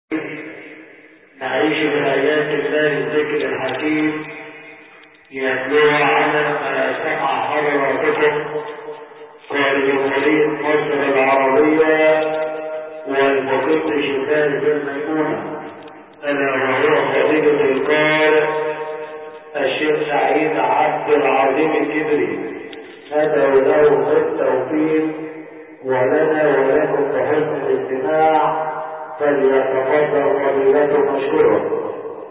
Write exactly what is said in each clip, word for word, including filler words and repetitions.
نعيش بآيات الله الذكر الحكيم يتلوها على ما سمع حضراتكم قائد جمهورية مصر العربية والمقيم شفاء الميمونة ألا وهو فضيلة القارئ الشيخ سعيد عبد العظيم الكبري. ندعو له بالتوفيق ولنا ولكم بحسن الاستماع، فليتفضل فضيلته مشكورا.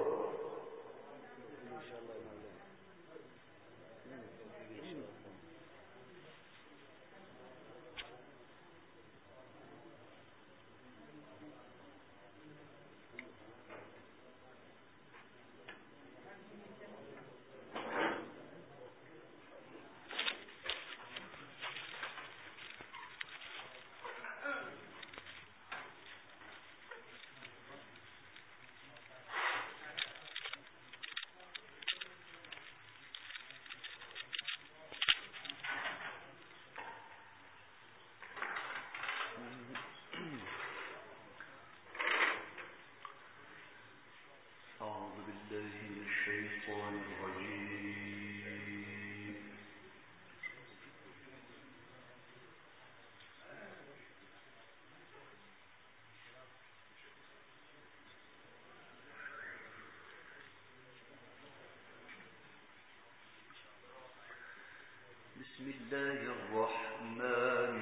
بسم الله الرحمن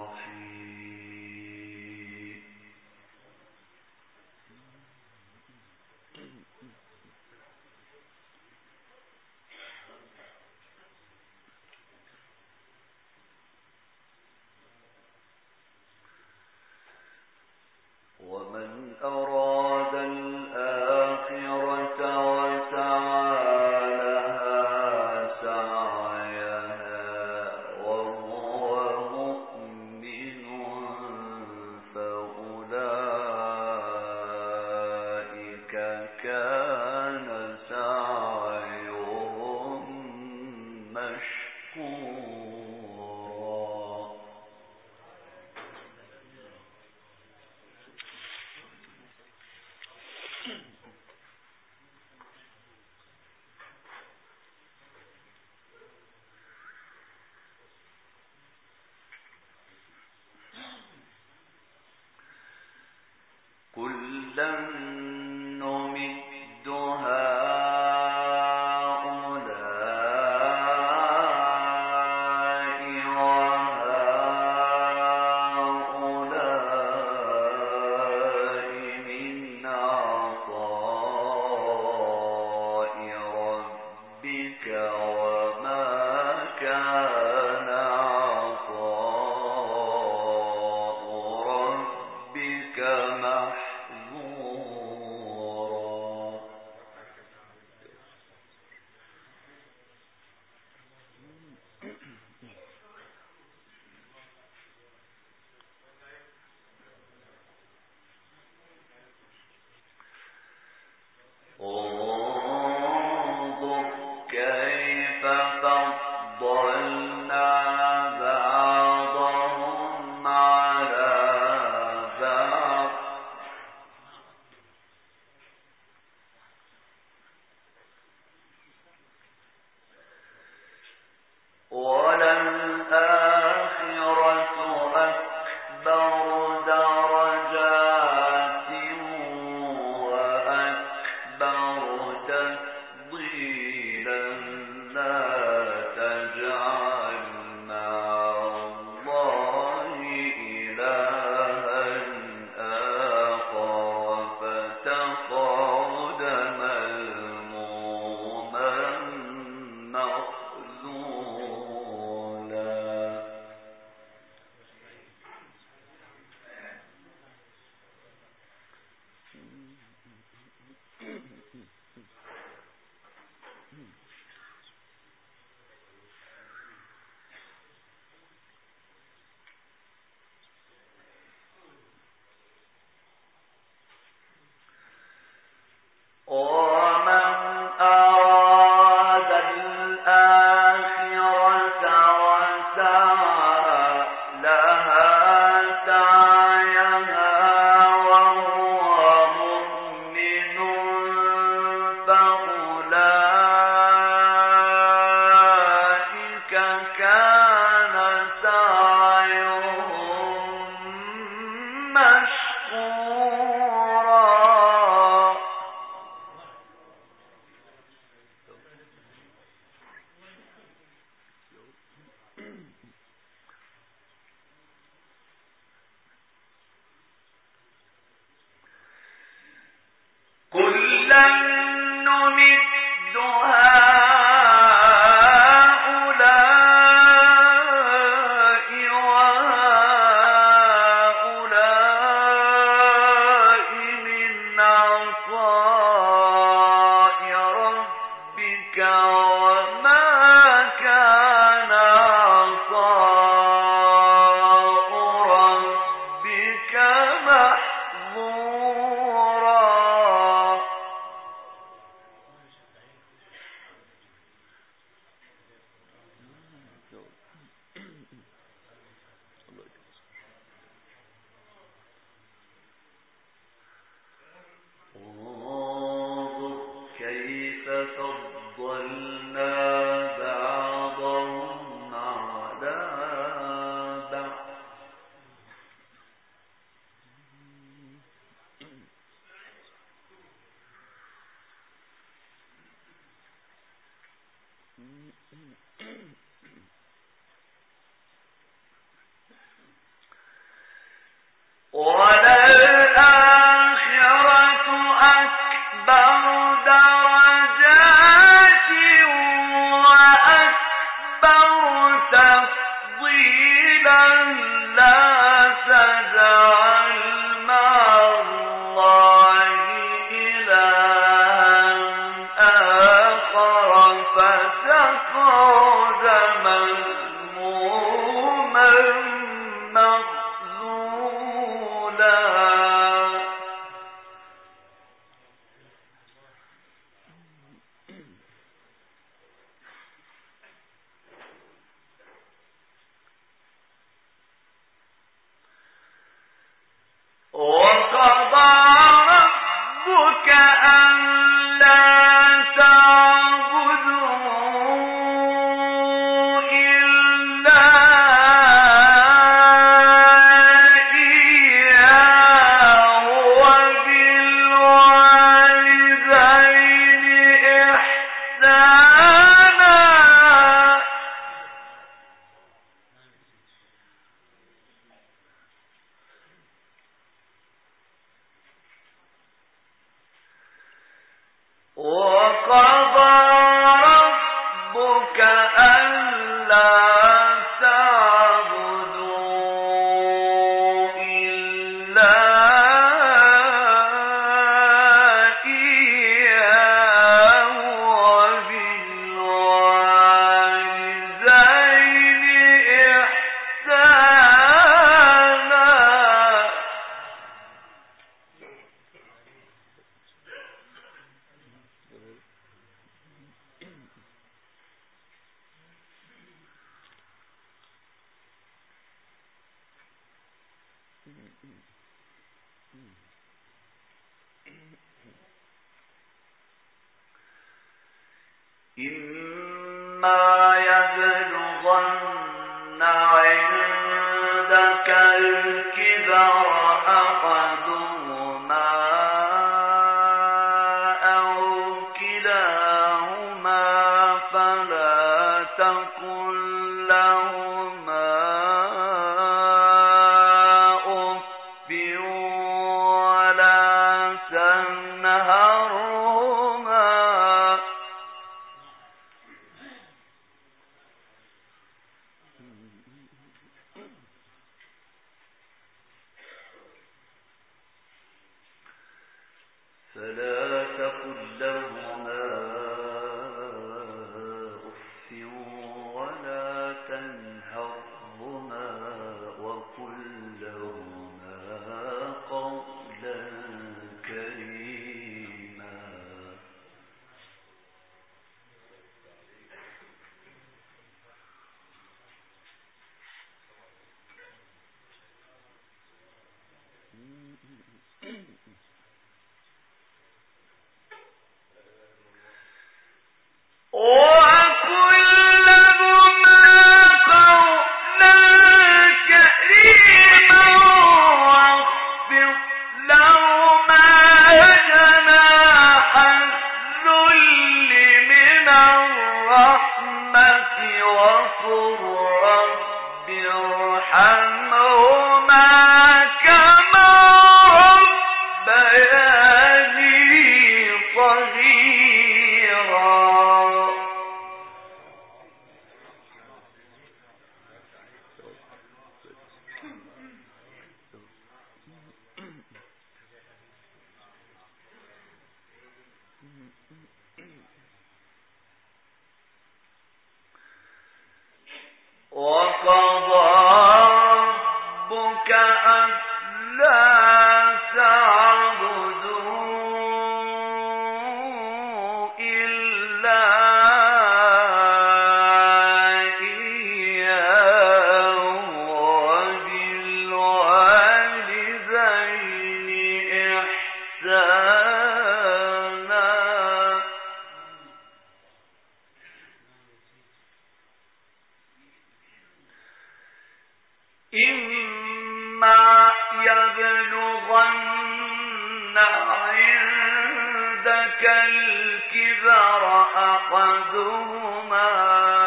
الرحيم. ومن أراد الآخرة وسعى كلا نمد هؤلاء وهؤلاء من عطاء ربك وما كان عطاء ربك محظورا. انظر كيف فضلنا بعضهم على بعض وللآخرة أكبر درجات وأكبر تفضيلا. لا تجعل مع الله إلها آخر فتقعد مذموما مخذولا. ومن أراد الآخرة وسعى لها سعيها وهو عطاء ربك وما كان عطاء ربك محظورا. انظر كيف فضلنا بعضهم على بعض. وللآخرة أكبر درجات وأكبر تفضيلا. لا تجعل مع الله إلها آخر فتقعد مذموما مخذولا. وقضى ربك ألا تعبدوا إلا إياه وبالوالدين إحسانا. وقضى ربك ألا تعبدوا إلا إياه وبالوالدين إحسانا. إما يبلغن عندك الكبر أحدهما أو كلاهما فلا تقل لهما أف ولا تنهرهما. فلا تقل لهما أف ولا تنهرهما وقل لهما قولا كريما. وقل لهما قولا كريما واخفض لهما جناح الذل من الرحمة وقل رب ارحمهما كما ربياني صغيرا. وقضى ربك ألا تعبدوا إلا إياه وبالوالدين إحسانا إما يبلغن عندك الكبر أحدهما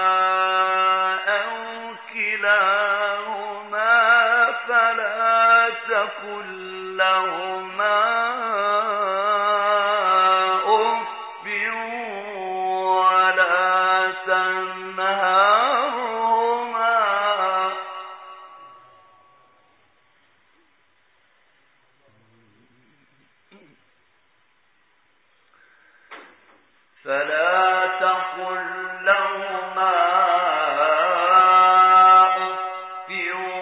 أو كلاهما فلا تقل لهما أف ولا تنهرهما فلا تقل لهما أف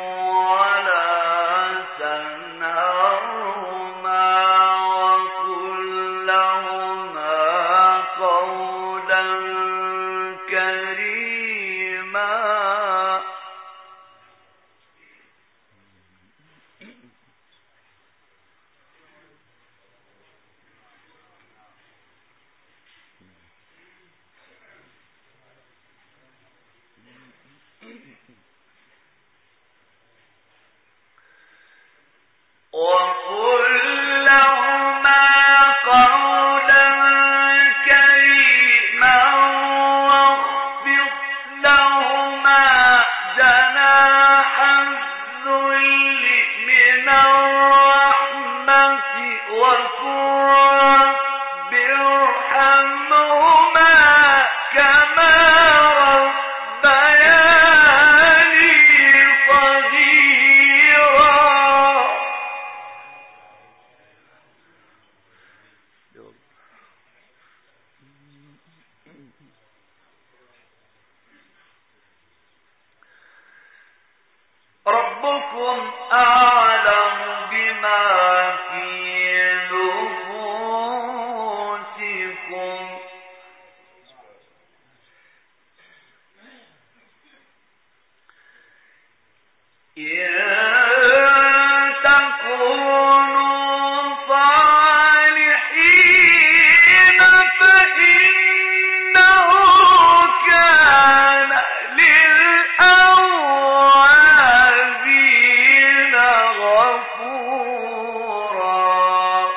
ولا تنهرهما وقل لهما قولا كريما وقل لهما قولا كريما واخفض لهما جناح الذل من الرحمة وقل رب ارحمهما كما ربياني صغيرا ربكم أعلم بما في نفوسكم إن تكونوا صالحين فإنه كان للأوابين غفورا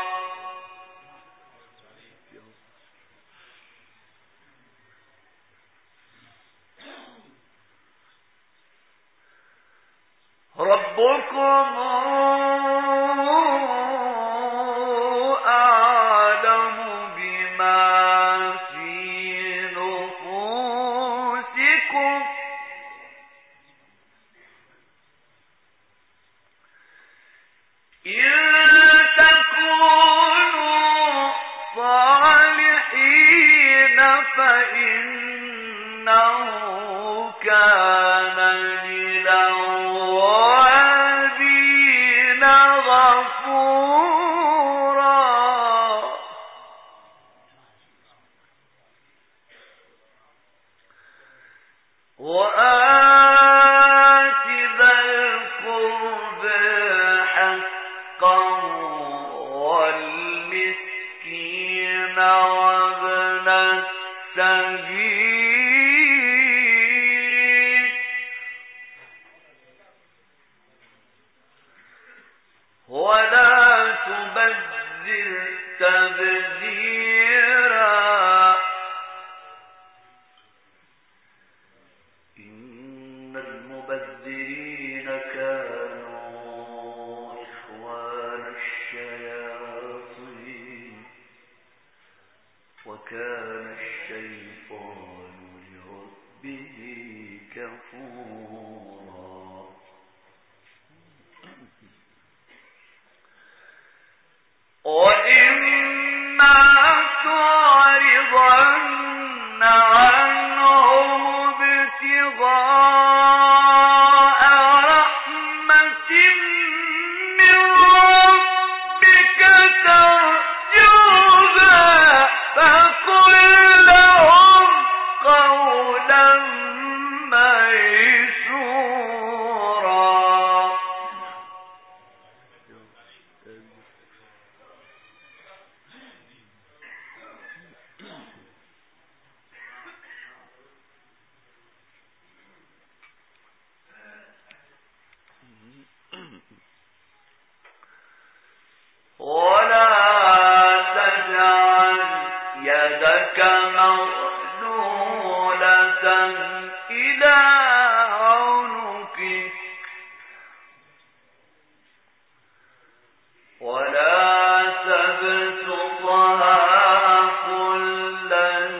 ربكم أعلم بما في نفوسكم إن تكونوا صالحين فإنه كان للأوابين غفورا وآت ذا القرب حقه والمسكين وابن السبيل ولا تبذر تبذيرا إن المبذرين كانوا إخوان الشياطين وكان الشيطان لربه كفورا وإما تعلمون يدك مغلولة إلى عنقك ولا تبسطها كل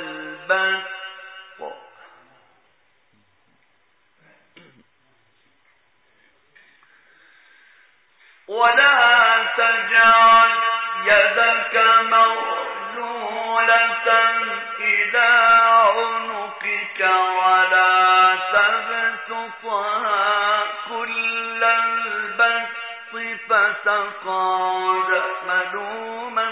البسط ولا تجعل يدك مغلولة إلى عنقك ولا تبسطها كل البسط فتقعد ملوما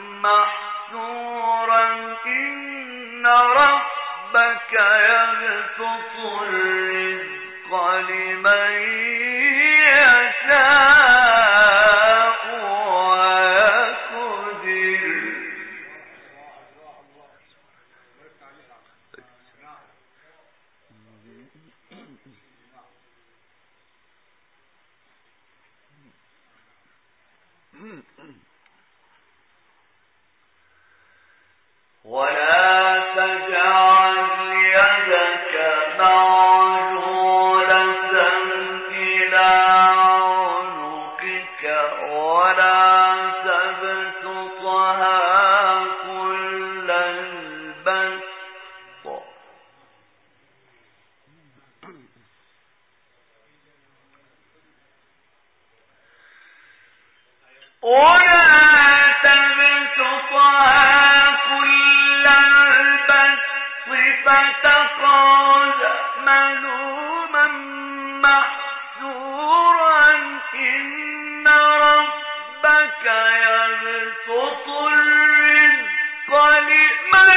محسورا إن ربك يبسط الرزق لمن يشاء ويقدر ولا تجعل يدك مغلولة إلى عنقك ولا تبسطها كل البسط ولا تبسطها كل البسط فتقعد ملوما محسورا إن ربك يبسط الرزق لمن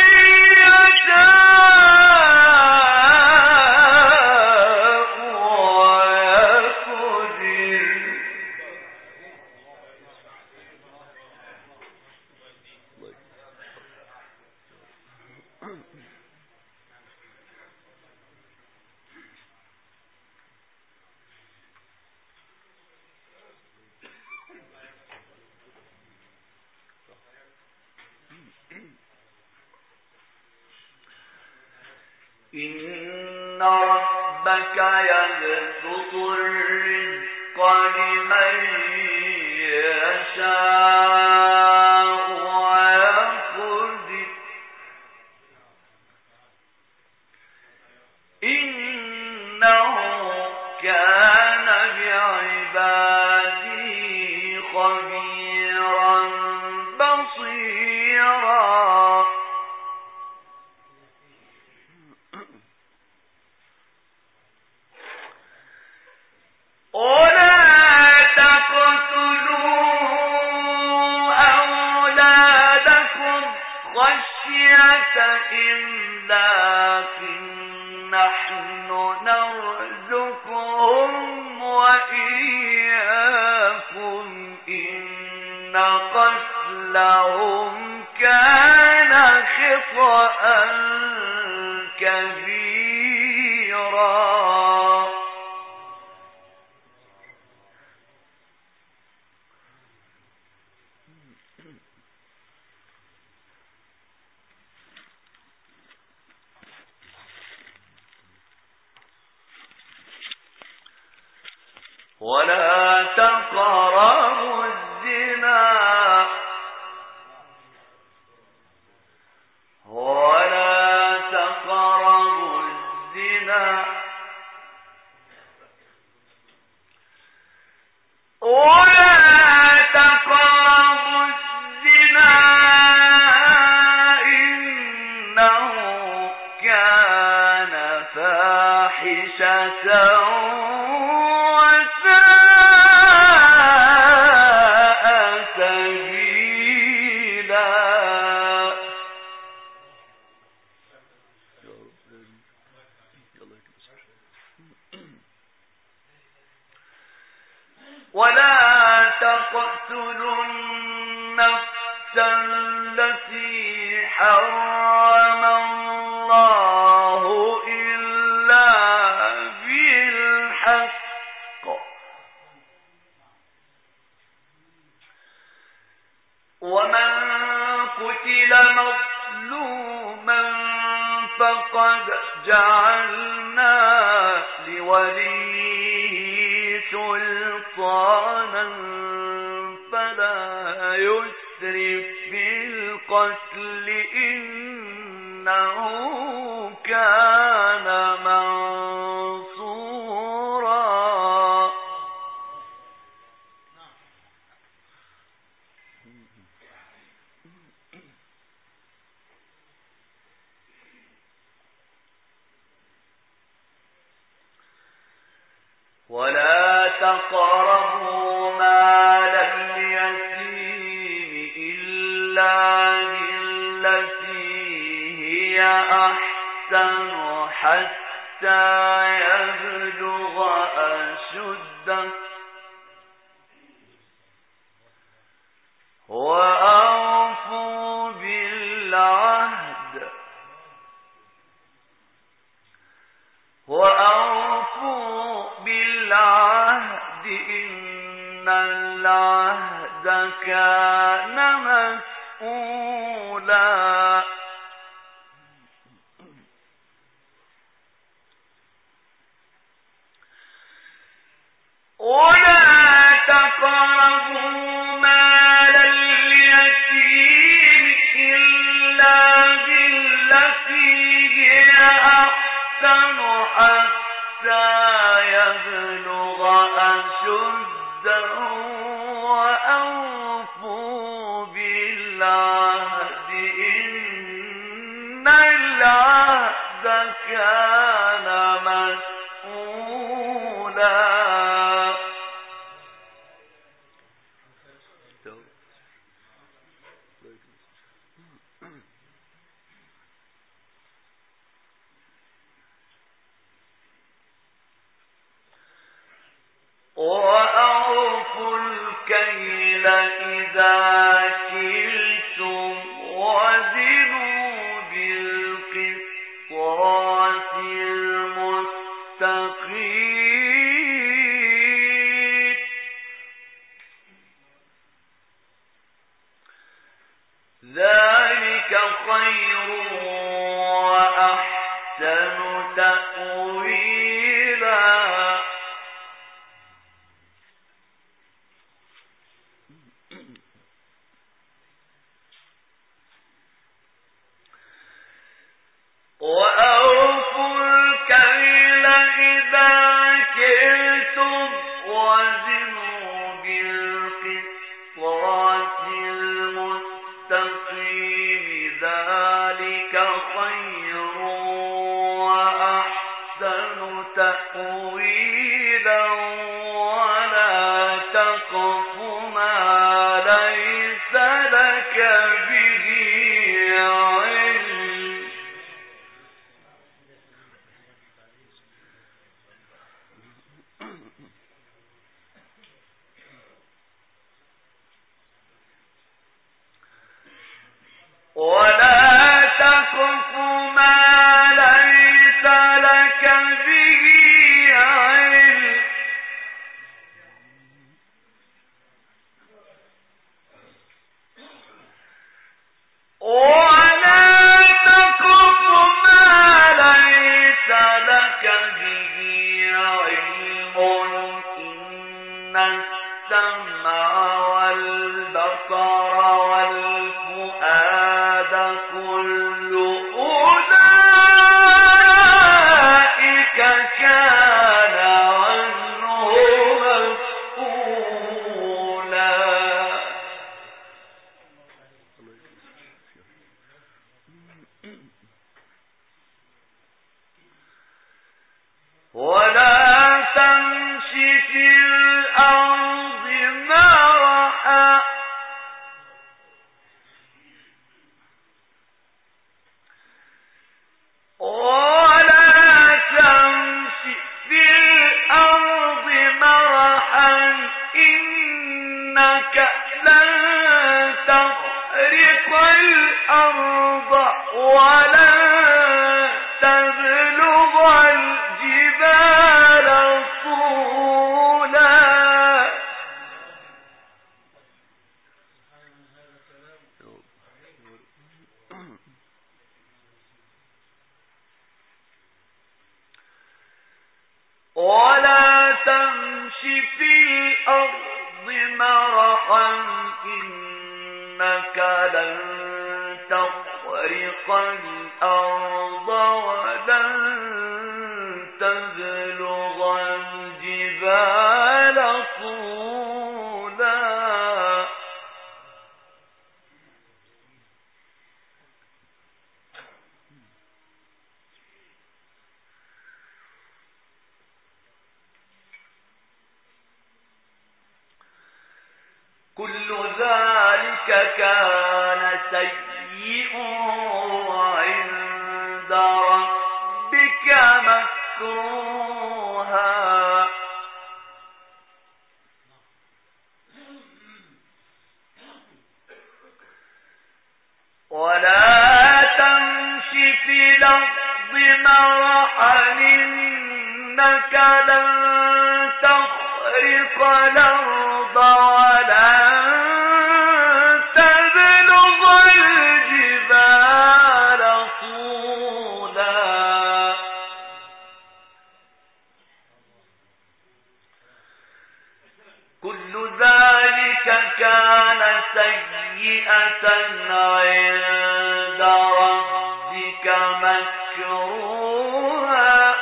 يشاء ويقدر إن ربك يبسط الرزق لمن يشاء ويقدر إنه كان بعباده خبيرا بصيرا ولا تقتلوا أولادكم خشية إملاق نحن نرزقهم وإياكم إن قتلهم كان خطأ كبيرا ولا تقربوا الزنا ولا تقربوا الزنا ولا تقربوا الزنا إنه كان فاحشة ولا تقتلوا النفس التي حرم الله إلا بالحق ومن قتل مظلوما فقد جعلنا لوليه سلطانا فلا يسرف في القتل إنه كان منصورا. ولا تقربوا مال اليتيم إلا بالتي هي أحسن حتى يبلغ أشده وأوفوا بالعهد وأوفوا بالعهد إن العهد كان مسؤولا. ولا تقربوا مال اليتيم إلا بالتي هي أحسن حتى يبلغ أشده وأوفوا بالعهد إن العهد كان مسؤولا. وأوفوا الكيل إذا كلتم وزنوا بالقسطاس المستقيم ذلك خير وأحسن تأويلا. وأوفوا الكيل إذا كلتم وزنوا بالقسطاس المستقيم ذلك خير وأحسن تأويلا. ولا تقف ما ليس لك به علم ولا تقف ما ليس لك به علم ولا تقف ما ليس لك به علم إن السمع والبصر والفؤاد كل أولئك كان عنه مسؤولا. ولا تمش في الأرض مرحا ولا تمش في الأرض مرحا إنك لن تخرق الأرض ولا تبلغ الجبال طولا. في الأرض مرحا إنك لن تخرق الأرض ولن تبلغ الجبال طولا كل ذلك كان سيئا عند ربك مكروها ولا تمش في الأرض مرحا إنك لن تخرق الأرض ولا تبلغ الجبال طولا كل ذلك كان سيئة عند ربك مكروها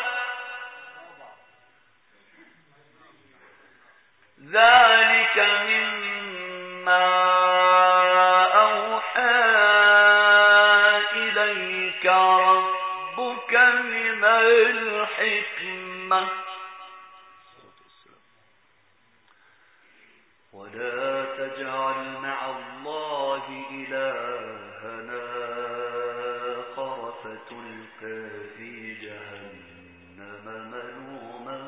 ذلك مما أوحى إليك ربك من الحكمة ولا تجعل مع الله إلهنا آخر فتلقى في جهنم ملوما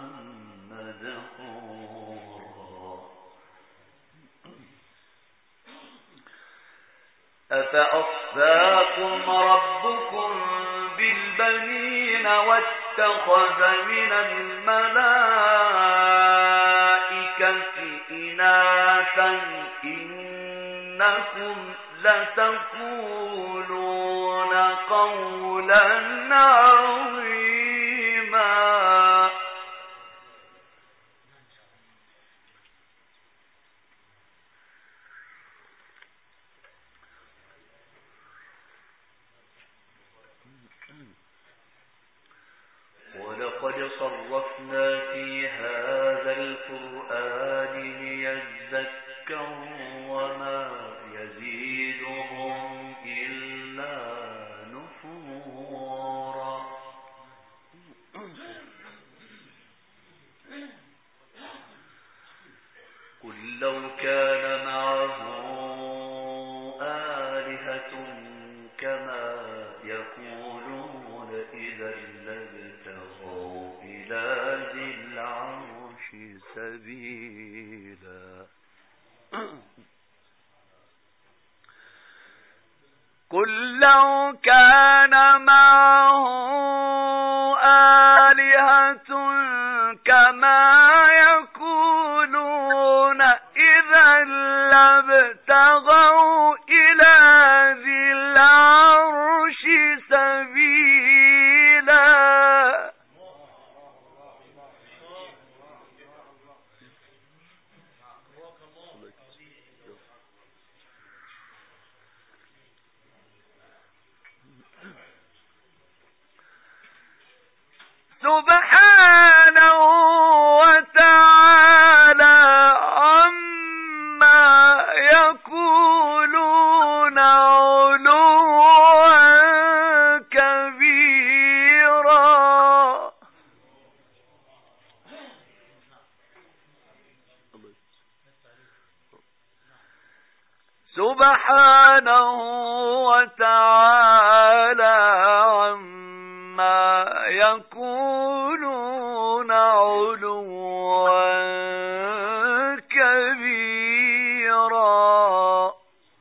مدحورا أفأصفاكم ربكم بالبنين واتخذ من الملائكة إناثا إنكم لتقولون قولا عظيما ولقد صرفنا في هذا القرآن ليذكروا وما يزيدهم إلا نفورا قل لو كان معه آلهة كما يقولون إذا لابتغوا إلى ذي العرش سبيلا قل لو كان معه آلهة كما يقولون إذا لابتغوا إلى ذي العرش سبيلا سبحانه وتعالى عما يقولون علوا كبيرا سبحانه وتعالى عما يقولون علوا كبيرا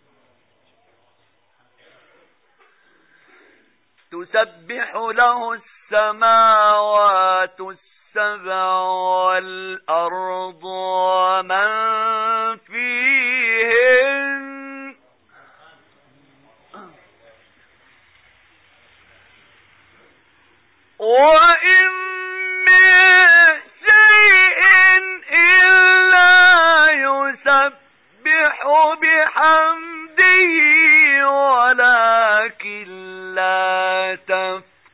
تسبح له السماوات السبع والأرض ومن فيهن وإن من شيء إلا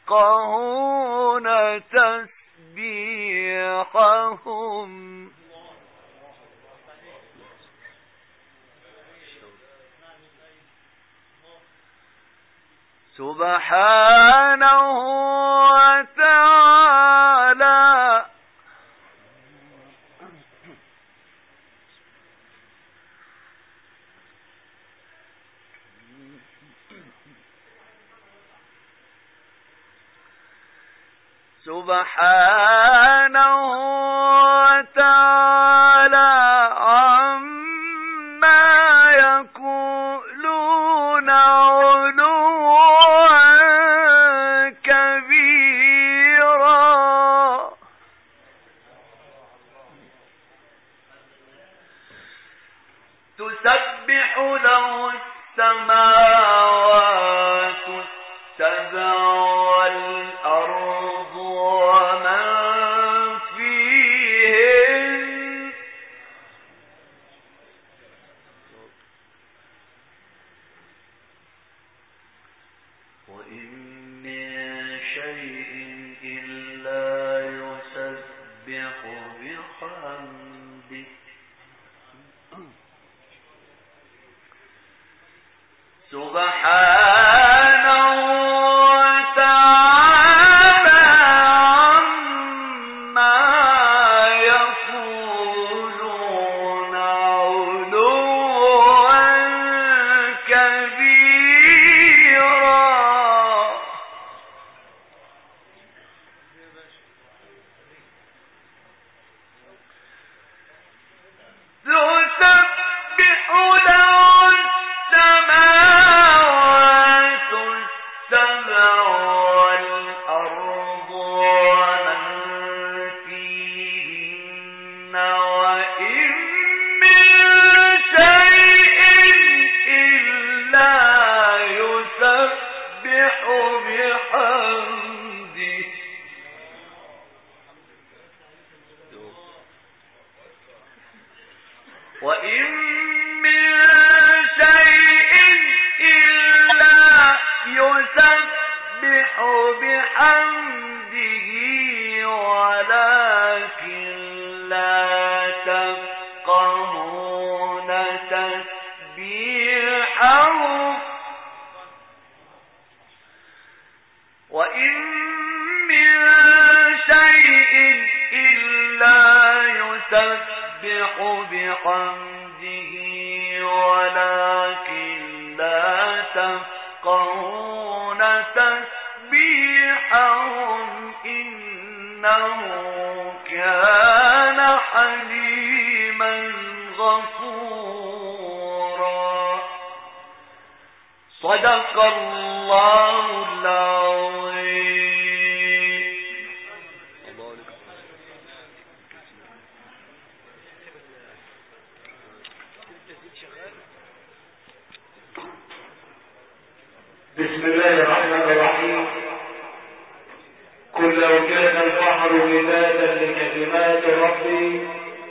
تفقهون تسبيحهم سبحانه وتعالى سبحانه وتعالى عما يقولون علوا كبيرا تسبح له السماوات السبع والأرض ومن فيهن وإن من شيء إلا يسبح بحمده سبحانه وتعالى عما يقولون علوا كبيرا تسبح له السماوات السبع والأرض ومن فيهن وإن من شيء إلا يسبح بحمده وإن من شيء إلا يسبح بحمده ولكن لا تفقهون تسبيحهم وإن من شيء إلا يسبح بحمده ولكن لا تفقهون تسبيحهم إنه كان حليما غفورا صدق الله العظيم. بسم الله الرحمن الرحيم. قل لو كان البحر مدادا لكلمات ربي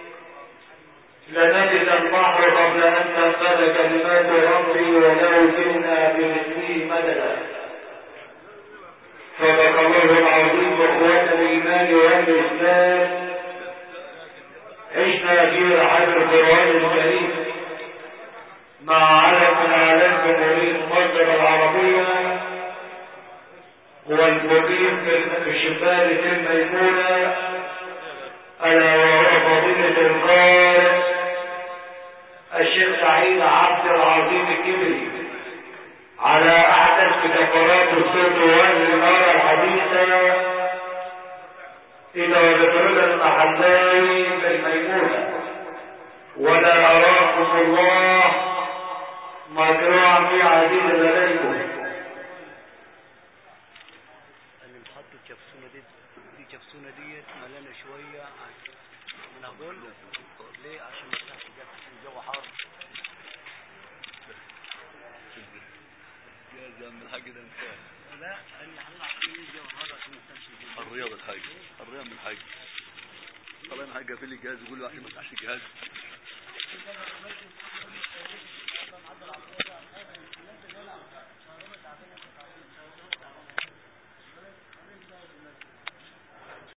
لنفد البحر قبل أن تنفد كلمات ربي ولو جئنا بمثله مددا. صدق الله العظيم. اخوان الايمان والاسلام، عشنا في رحاب القرآن الكريم مع علم من اعلام جمهورية مصر العربية والمقيم في شبالة الميمونة الا وهو فضيلة القارئ الشيخ سعيد عبد العظيم الكبري على احدث كتابات الصوت والنار الحديثة الى بطرد المحلاوي بالميمونة. ولا اراكم الله مجروعا في عزيز لديكم. اللي محط الكبسونة دي دي كبسونة ديت ملانة شوية من هدول ليه؟ عشان ما تفتحش جاب عشان الجو حار. جاهز من الحاج ده انسان. لا اللي هنلعب فيه الجو حار عشان ما تفتحش الجهاز. الرياضة الحاج الرياضة من الحاج. طبعا الحاج قافل لي الجهاز يقول له عشان ما تفتحش الجهاز.